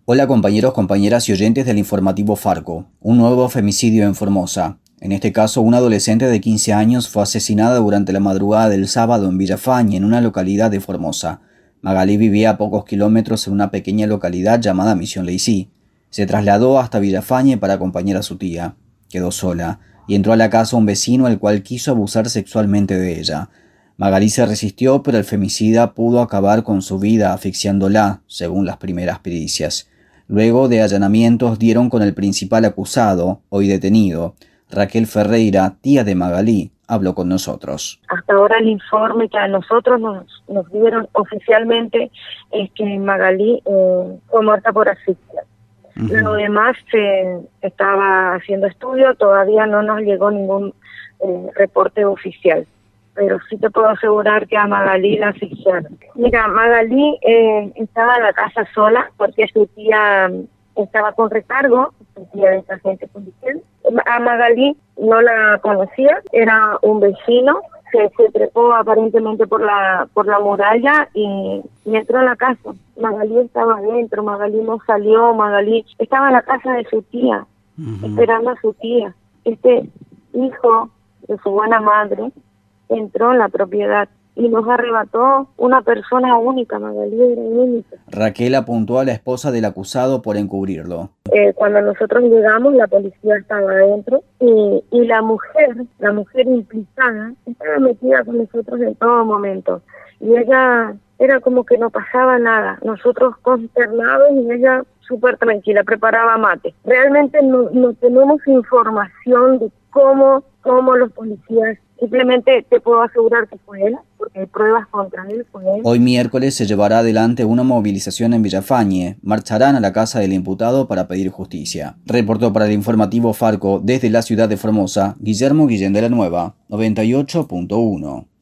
Hola compañeros, compañeras y oyentes del informativo Farco. Un nuevo femicidio en Formosa. En este caso, una adolescente de 15 años fue asesinada durante la madrugada del sábado en Villafañe, en una localidad de Formosa. Magalí vivía a pocos kilómetros en una pequeña localidad llamada Misión Leicí. Se trasladó hasta Villafañe para acompañar a su tía. Quedó sola y entró a la casa un vecino el cual quiso abusar sexualmente de ella. Magalí se resistió, pero el femicida pudo acabar con su vida asfixiándola, según las primeras pericias. Luego de allanamientos dieron con el principal acusado, hoy detenido. Raquel Ferreira, tía de Magalí, habló con nosotros. Hasta ahora el informe que a nosotros nos dieron oficialmente es que Magalí fue muerta por asfixia. Lo demás se estaba haciendo estudio, todavía no nos llegó ningún reporte oficial. Pero sí te puedo asegurar que a Magalí la asfixiaron. Mira, Magalí estaba en la casa sola porque su tía estaba con recargo, su tía de esta gente policial. A Magalí no la conocía, era un vecino que se trepó aparentemente por la muralla y entró a la casa. Magalí estaba adentro, Magalí no salió, Magalí estaba en la casa de su tía, esperando a su tía. Este hijo de su buena madre entró en la propiedad y nos arrebató una persona única. Magalí era única. Raquel apuntó a la esposa del acusado por encubrirlo. Cuando nosotros llegamos, la policía estaba adentro y la mujer implicada, estaba metida con nosotros en todo momento. Y ella era como que no pasaba nada. Nosotros consternados y ella súper tranquila, preparaba mate. Realmente no tenemos información de cómo los policías. Simplemente te puedo asegurar que fue él, porque hay pruebas contra él, fue él. Hoy miércoles se llevará adelante una movilización en Villafañe. Marcharán a la casa del imputado para pedir justicia. Reportó para el informativo Farco desde la ciudad de Formosa, Guillermo Guillén de la Nueva, 98.1.